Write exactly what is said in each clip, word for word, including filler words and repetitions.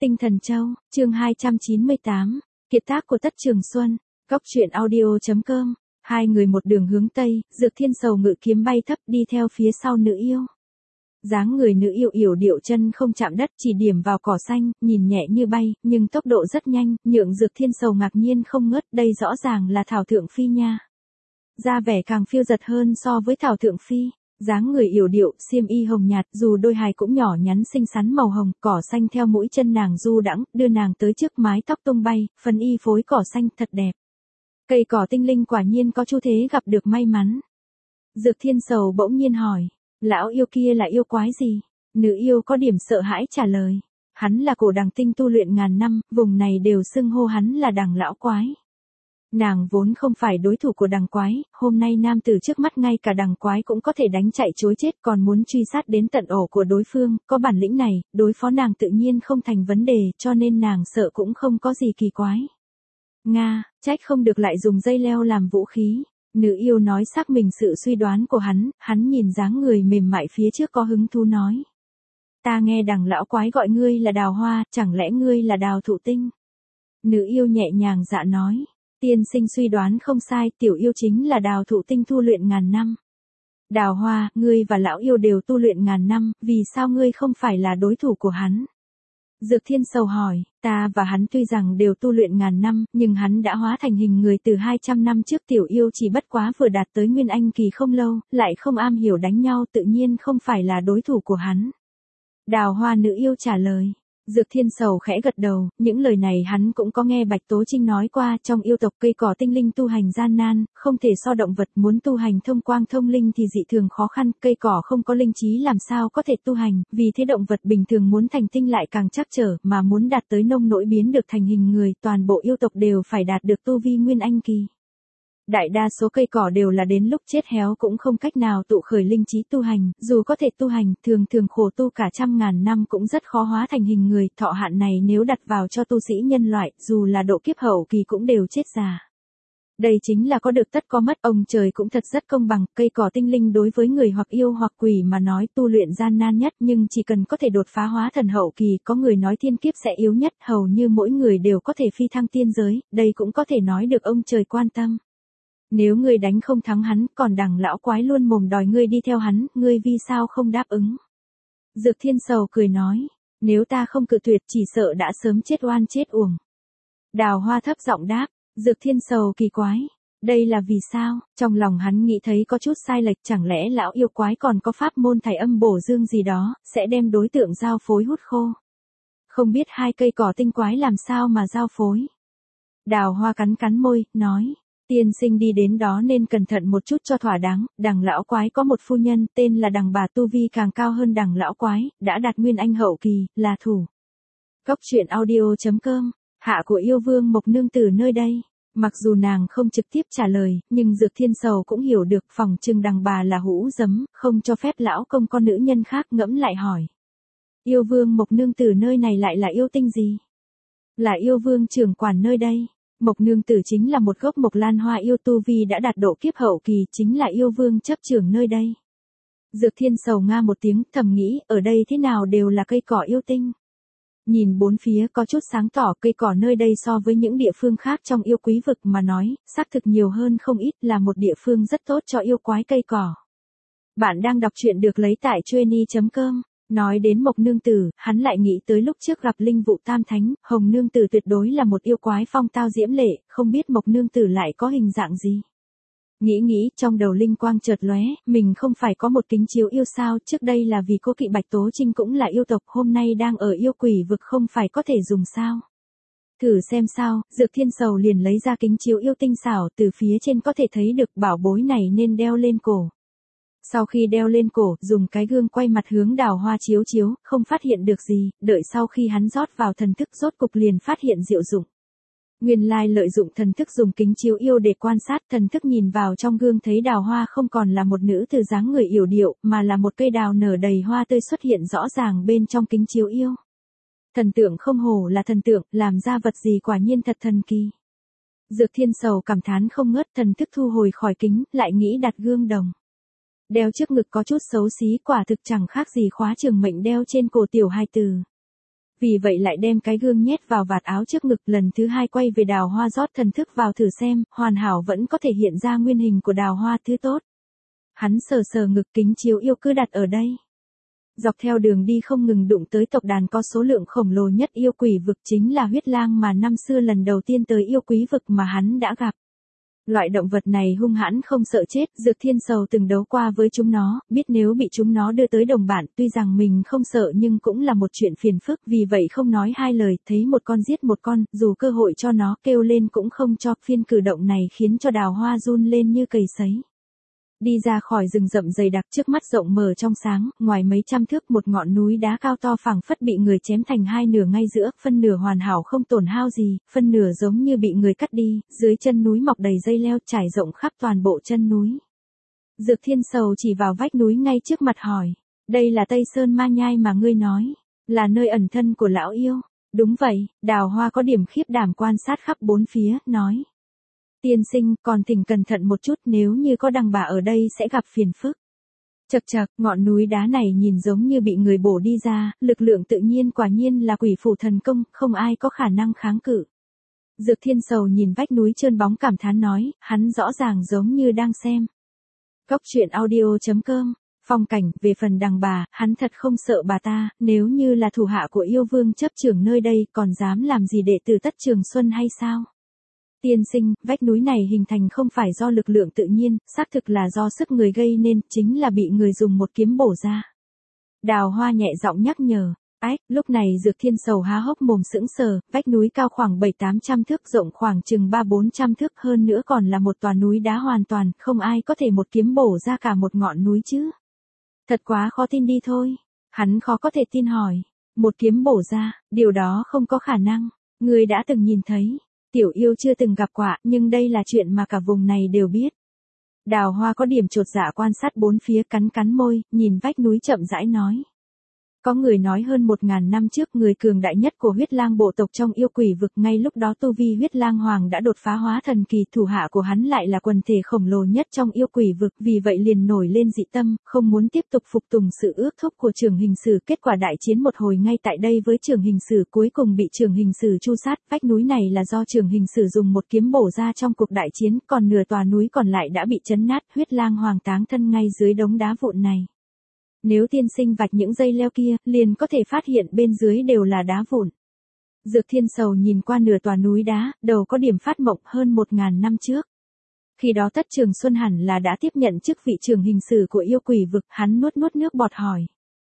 Tinh Thần Châu, chương hai trăm chín mươi tám, kiệt tác của Tất Trường Xuân, góc truyện audio chấm com. Hai người một đường hướng Tây, Dược Thiên Sầu ngự kiếm bay thấp đi theo phía sau nữ yêu. Dáng người nữ yêu yểu điệu chân không chạm đất chỉ điểm vào cỏ xanh, nhìn nhẹ như bay, nhưng tốc độ rất nhanh, nhượng Dược Thiên Sầu ngạc nhiên không ngớt, đây rõ ràng là Thảo Thượng Phi nha. Da vẻ càng phiêu giật hơn so với Thảo Thượng Phi. Dáng người yểu điệu, xiêm y hồng nhạt, dù đôi hài cũng nhỏ nhắn xinh xắn màu hồng, cỏ xanh theo mũi chân nàng du đãng, đưa nàng tới trước mái tóc tung bay, phần y phối cỏ xanh thật đẹp. Cây cỏ tinh linh quả nhiên có chu thế gặp được may mắn. Dược Thiên Sầu bỗng nhiên hỏi, lão yêu kia là yêu quái gì? Nữ yêu có điểm sợ hãi trả lời, hắn là cổ đằng tinh tu luyện ngàn năm, vùng này đều xưng hô hắn là đằng lão quái. Nàng vốn không phải đối thủ của đằng quái, hôm nay nam tử trước mắt ngay cả đằng quái cũng có thể đánh chạy chối chết còn muốn truy sát đến tận ổ của đối phương, có bản lĩnh này, đối phó nàng tự nhiên không thành vấn đề, cho nên nàng sợ cũng không có gì kỳ quái. Nga, trách không được lại dùng dây leo làm vũ khí. Nữ yêu nói xác mình sự suy đoán của hắn, hắn nhìn dáng người mềm mại phía trước có hứng thú nói. Ta nghe đằng lão quái gọi ngươi là Đào Hoa, chẳng lẽ ngươi là Đào Thụ Tinh? Nữ yêu nhẹ nhàng dạ nói. Tiên sinh suy đoán không sai, tiểu yêu chính là Đào Thụ Tinh tu luyện ngàn năm. Đào Hoa, ngươi và lão yêu đều tu luyện ngàn năm, vì sao ngươi không phải là đối thủ của hắn? Dược Thiên Sầu hỏi, ta và hắn tuy rằng đều tu luyện ngàn năm, nhưng hắn đã hóa thành hình người từ hai trăm năm trước, tiểu yêu chỉ bất quá vừa đạt tới Nguyên Anh kỳ không lâu, lại không am hiểu đánh nhau, tự nhiên không phải là đối thủ của hắn. Đào Hoa nữ yêu trả lời. Dược Thiên Sầu khẽ gật đầu, những lời này hắn cũng có nghe Bạch Tố Trinh nói qua, trong yêu tộc cây cỏ tinh linh tu hành gian nan, không thể so động vật, muốn tu hành thông quang thông linh thì dị thường khó khăn, cây cỏ không có linh trí làm sao có thể tu hành, vì thế động vật bình thường muốn thành tinh lại càng trắc trở, mà muốn đạt tới nông nỗi biến được thành hình người, toàn bộ yêu tộc đều phải đạt được tu vi Nguyên Anh kỳ. Đại đa số cây cỏ đều là đến lúc chết héo cũng không cách nào tụ khởi linh trí tu hành, dù có thể tu hành, thường thường khổ tu cả trăm ngàn năm cũng rất khó hóa thành hình người, thọ hạn này nếu đặt vào cho tu sĩ nhân loại, dù là độ kiếp hậu kỳ cũng đều chết già. Đây chính là có được tất có mất, ông trời cũng thật rất công bằng, cây cỏ tinh linh đối với người hoặc yêu hoặc quỷ mà nói tu luyện gian nan nhất, nhưng chỉ cần có thể đột phá hóa thần hậu kỳ, có người nói thiên kiếp sẽ yếu nhất, hầu như mỗi người đều có thể phi thăng tiên giới, đây cũng có thể nói được ông trời quan tâm. Nếu ngươi đánh không thắng hắn, còn đằng lão quái luôn mồm đòi ngươi đi theo hắn, ngươi vì sao không đáp ứng? Dược Thiên Sầu cười nói, nếu ta không cự tuyệt chỉ sợ đã sớm chết oan chết uổng. Đào Hoa thấp giọng đáp, Dược Thiên Sầu kỳ quái, đây là vì sao? Trong lòng hắn nghĩ thấy có chút sai lệch, chẳng lẽ lão yêu quái còn có pháp môn thải âm bổ dương gì đó, sẽ đem đối tượng giao phối hút khô. Không biết hai cây cỏ tinh quái làm sao mà giao phối. Đào Hoa cắn cắn môi, nói. Tiên sinh đi đến đó nên cẩn thận một chút cho thỏa đáng, đằng lão quái có một phu nhân, tên là đằng bà tu vi càng cao hơn đằng lão quái, đã đạt Nguyên Anh hậu kỳ, là thủ. Góc truyện audio chấm com, hạ của yêu vương Mộc Nương Tử nơi đây. Mặc dù nàng không trực tiếp trả lời, nhưng Dược Thiên Sầu cũng hiểu được phòng trừng đằng bà là hũ dấm, không cho phép lão công con nữ nhân khác, ngẫm lại hỏi. Yêu vương Mộc Nương Tử nơi này lại là yêu tinh gì? Là yêu vương trưởng quản nơi đây. Mộc Nương Tử chính là một gốc mộc lan hoa yêu tu vi đã đạt độ kiếp hậu kỳ, chính là yêu vương chấp trưởng nơi đây. Dược Thiên Sầu nga một tiếng, thầm nghĩ, ở đây thế nào đều là cây cỏ yêu tinh. Nhìn bốn phía có chút sáng tỏ, cây cỏ nơi đây so với những địa phương khác trong yêu quý vực mà nói, xác thực nhiều hơn không ít, là một địa phương rất tốt cho yêu quái cây cỏ. Bạn đang đọc truyện được lấy tại trueni chấm com. Nói đến Mộc Nương Tử, hắn lại nghĩ tới lúc trước gặp Linh Vụ Tam Thánh, Hồng Nương Tử tuyệt đối là một yêu quái phong tao diễm lệ, không biết Mộc Nương Tử lại có hình dạng gì. Nghĩ nghĩ, trong đầu linh quang chợt lóe, mình không phải có một kính chiếu yêu sao, trước đây là vì cô kỵ Bạch Tố Trinh cũng là yêu tộc, hôm nay đang ở yêu quỷ vực không phải có thể dùng sao. Thử xem sao, Dược Thiên Sầu liền lấy ra kính chiếu yêu tinh xảo, từ phía trên có thể thấy được bảo bối này nên đeo lên cổ. Sau khi đeo lên cổ, dùng cái gương quay mặt hướng Đào Hoa chiếu chiếu, không phát hiện được gì, đợi sau khi hắn rót vào thần thức rốt cục liền phát hiện diệu dụng. Nguyên lai lợi dụng thần thức dùng kính chiếu yêu để quan sát, thần thức nhìn vào trong gương thấy Đào Hoa không còn là một nữ từ dáng người yểu điệu, mà là một cây đào nở đầy hoa tươi xuất hiện rõ ràng bên trong kính chiếu yêu. Thần tượng không hổ là thần tượng, làm ra vật gì quả nhiên thật thần kỳ. Dược Thiên Sầu cảm thán không ngớt, thần thức thu hồi khỏi kính, lại nghĩ đặt gương đồng. Đeo trước ngực có chút xấu xí, quả thực chẳng khác gì khóa trường mệnh đeo trên cổ tiểu hài tử. Vì vậy lại đem cái gương nhét vào vạt áo trước ngực, lần thứ hai quay về Đào Hoa rót thần thức vào thử xem, hoàn hảo vẫn có thể hiện ra nguyên hình của Đào Hoa thứ tốt. Hắn sờ sờ ngực, kính chiếu yêu cứ đặt ở đây. Dọc theo đường đi không ngừng đụng tới tộc đàn có số lượng khổng lồ nhất yêu quỷ vực, chính là huyết lang mà năm xưa lần đầu tiên tới yêu quý vực mà hắn đã gặp. Loại động vật này hung hãn không sợ chết, Dược Thiên Sầu từng đấu qua với chúng nó, biết nếu bị chúng nó đưa tới đồng bạn, tuy rằng mình không sợ nhưng cũng là một chuyện phiền phức, vì vậy không nói hai lời, thấy một con giết một con, dù cơ hội cho nó kêu lên cũng không cho. Phiên cử động này khiến cho Đào Hoa run lên như cầy sấy. Đi ra khỏi rừng rậm dày đặc, trước mắt rộng mở trong sáng, ngoài mấy trăm thước một ngọn núi đá cao to phẳng phất bị người chém thành hai nửa ngay giữa, phân nửa hoàn hảo không tổn hao gì, phân nửa giống như bị người cắt đi, dưới chân núi mọc đầy dây leo trải rộng khắp toàn bộ chân núi. Dược Thiên Sầu chỉ vào vách núi ngay trước mặt hỏi, đây là Tây Sơn Ma Nhai mà ngươi nói, là nơi ẩn thân của lão yêu. Đúng vậy, Đào Hoa có điểm khiếp đảm quan sát khắp bốn phía, nói. Tiên sinh, còn thỉnh cẩn thận một chút, nếu như có đằng bà ở đây sẽ gặp phiền phức. Chậc chậc, ngọn núi đá này nhìn giống như bị người bổ đi ra, lực lượng tự nhiên quả nhiên là quỷ phủ thần công, không ai có khả năng kháng cự. Dược Thiên Sầu nhìn vách núi trơn bóng cảm thán nói, hắn rõ ràng giống như đang xem. Cốc truyện audio chấm com, phong cảnh, về phần đằng bà, hắn thật không sợ bà ta, nếu như là thủ hạ của yêu vương chấp trưởng nơi đây còn dám làm gì đệ tử Tất Trường Xuân hay sao? Tiên sinh, vách núi này hình thành không phải do lực lượng tự nhiên, xác thực là do sức người gây nên, chính là bị người dùng một kiếm bổ ra. Đào Hoa nhẹ giọng nhắc nhở. Ách, lúc này Dược Thiên Sầu há hốc mồm sững sờ, vách núi cao khoảng bảy tám trăm thước, rộng khoảng chừng ba bốn trăm thước, hơn nữa còn là một tòa núi đá hoàn toàn, không ai có thể một kiếm bổ ra cả một ngọn núi chứ. Thật quá khó tin đi thôi. Hắn khó có thể tin hỏi. Một kiếm bổ ra, điều đó không có khả năng. Người đã từng nhìn thấy. Tiểu yêu chưa từng gặp quả, nhưng đây là chuyện mà cả vùng này đều biết. Đào Hoa có điểm chột dạ quan sát bốn phía, cắn cắn môi, nhìn vách núi chậm rãi nói. Có người nói hơn một ngàn năm trước người cường đại nhất của huyết lang bộ tộc trong yêu quỷ vực, ngay lúc đó tu vi huyết lang hoàng đã đột phá hóa thần kỳ, thủ hạ của hắn lại là quần thể khổng lồ nhất trong yêu quỷ vực, vì vậy liền nổi lên dị tâm, không muốn tiếp tục phục tùng sự ước thúc của Trường Hình Sử. Kết quả đại chiến một hồi ngay tại đây với Trường Hình Sử, cuối cùng bị Trường Hình Sử tru sát. Vách núi này là do Trường Hình Sử dùng một kiếm bổ ra trong cuộc đại chiến, còn nửa tòa núi còn lại đã bị chấn nát, huyết lang hoàng táng thân ngay dưới đống đá vụn này. Nếu tiên sinh vạch những dây leo kia, liền có thể phát hiện bên dưới đều là đá vụn. Dược Thiên Sầu nhìn qua nửa tòa núi đá, đầu có điểm phát mộng. Hơn một ngàn năm trước. Khi đó Tất Trường Xuân hẳn là đã tiếp nhận chức vị Trường Hình Sử của yêu quỷ vực, hắn nuốt nuốt nước bọt hỏi.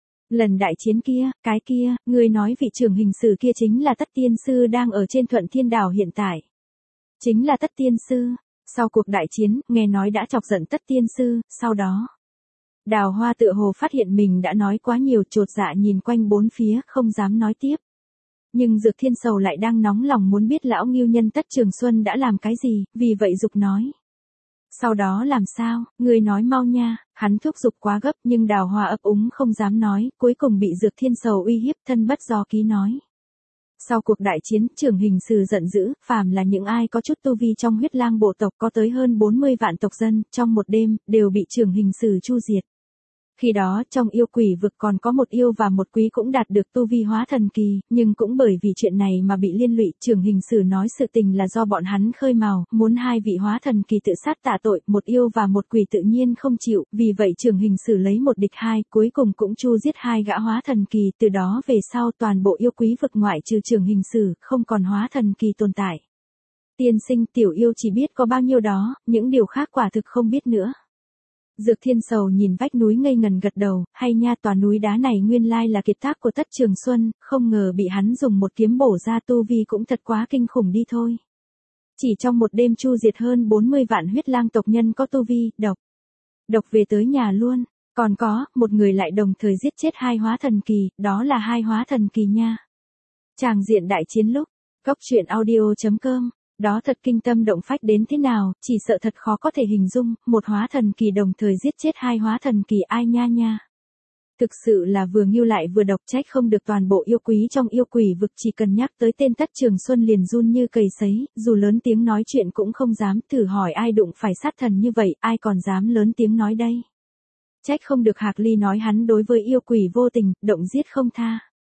Lần đại chiến kia, cái kia, người nói vị Trường Hình Sử kia chính là Tất Tiên Sư đang ở trên Thuận Thiên Đảo hiện tại. Chính là Tất Tiên Sư. Sau cuộc đại chiến, nghe nói đã chọc giận Tất Tiên Sư, sau đó. Đào Hoa tựa hồ phát hiện mình đã nói quá nhiều, chột dạ nhìn quanh bốn phía, không dám nói tiếp. Nhưng Dược Thiên Sầu lại đang nóng lòng muốn biết lão Ngưu Nhân Tất Trường Xuân đã làm cái gì, vì vậy giục nói. Sau đó làm sao, người nói mau nha. Hắn thúc giục quá gấp nhưng Đào Hoa ấp úng không dám nói, cuối cùng bị Dược Thiên Sầu uy hiếp, thân bất do ký nói. Sau cuộc đại chiến, Trường Hình Sử giận dữ, phàm là những ai có chút tu vi trong huyết lang bộ tộc, có tới hơn bốn mươi vạn tộc dân, trong một đêm, đều bị Trường Hình Sử chu diệt. Khi đó, trong yêu quỷ vực còn có một yêu và một quý cũng đạt được tu vi hóa thần kỳ, nhưng cũng bởi vì chuyện này mà bị liên lụy. Trường Hình Sử nói sự tình là do bọn hắn khơi mào, muốn hai vị hóa thần kỳ tự sát tạ tội, một yêu và một quỷ tự nhiên không chịu, vì vậy Trường Hình Sử lấy một địch hai, cuối cùng cũng chu giết hai gã hóa thần kỳ, từ đó về sau toàn bộ yêu quý vực ngoại trừ Trường Hình Sử, không còn hóa thần kỳ tồn tại. Tiên sinh, tiểu yêu chỉ biết có bao nhiêu đó, những điều khác quả thực không biết nữa. Dược Thiên Sầu nhìn vách núi ngây ngần gật đầu, hay nha, tòa núi đá này nguyên lai là kiệt tác của Tất Trường Xuân, không ngờ bị hắn dùng một kiếm bổ ra, tu vi cũng thật quá kinh khủng đi thôi. Chỉ trong một đêm chu diệt hơn bốn mươi vạn huyết lang tộc nhân có tu vi, độc. Độc về tới nhà luôn, còn có, một người lại đồng thời giết chết hai hóa thần kỳ, đó là hai hóa thần kỳ nha. Tràng diện đại chiến lúc, cốc truyện audio chấm com. Đó thật kinh tâm động phách đến thế nào, chỉ sợ thật khó có thể hình dung, một hóa thần kỳ đồng thời giết chết hai hóa thần kỳ, ai nha nha. Thực sự là vừa nghiêu lại vừa độc, trách không được toàn bộ yêu quý trong yêu quỷ vực chỉ cần nhắc tới tên Tất Trường Xuân liền run như cầy sấy, dù lớn tiếng nói chuyện cũng không dám, thử hỏi ai đụng phải sát thần như vậy, ai còn dám lớn tiếng nói đây. Trách không được Hạc Ly nói hắn đối với yêu quỷ vô tình, động giết không tha.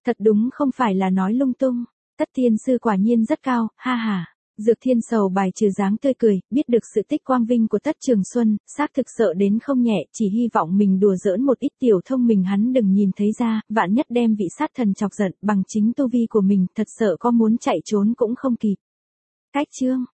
Thật đúng không phải là nói lung tung. Tất tiên sư quả nhiên rất cao, ha ha. Dược Thiên Sầu bài trừ dáng tươi cười, biết được sự tích quang vinh của Tất Trường Xuân, xác thực sợ đến không nhẹ, chỉ hy vọng mình đùa giỡn một ít tiểu thông mình hắn đừng nhìn thấy ra, vạn nhất đem vị sát thần chọc giận, bằng chính tu vi của mình, thật sợ có muốn chạy trốn cũng không kịp. Cách chương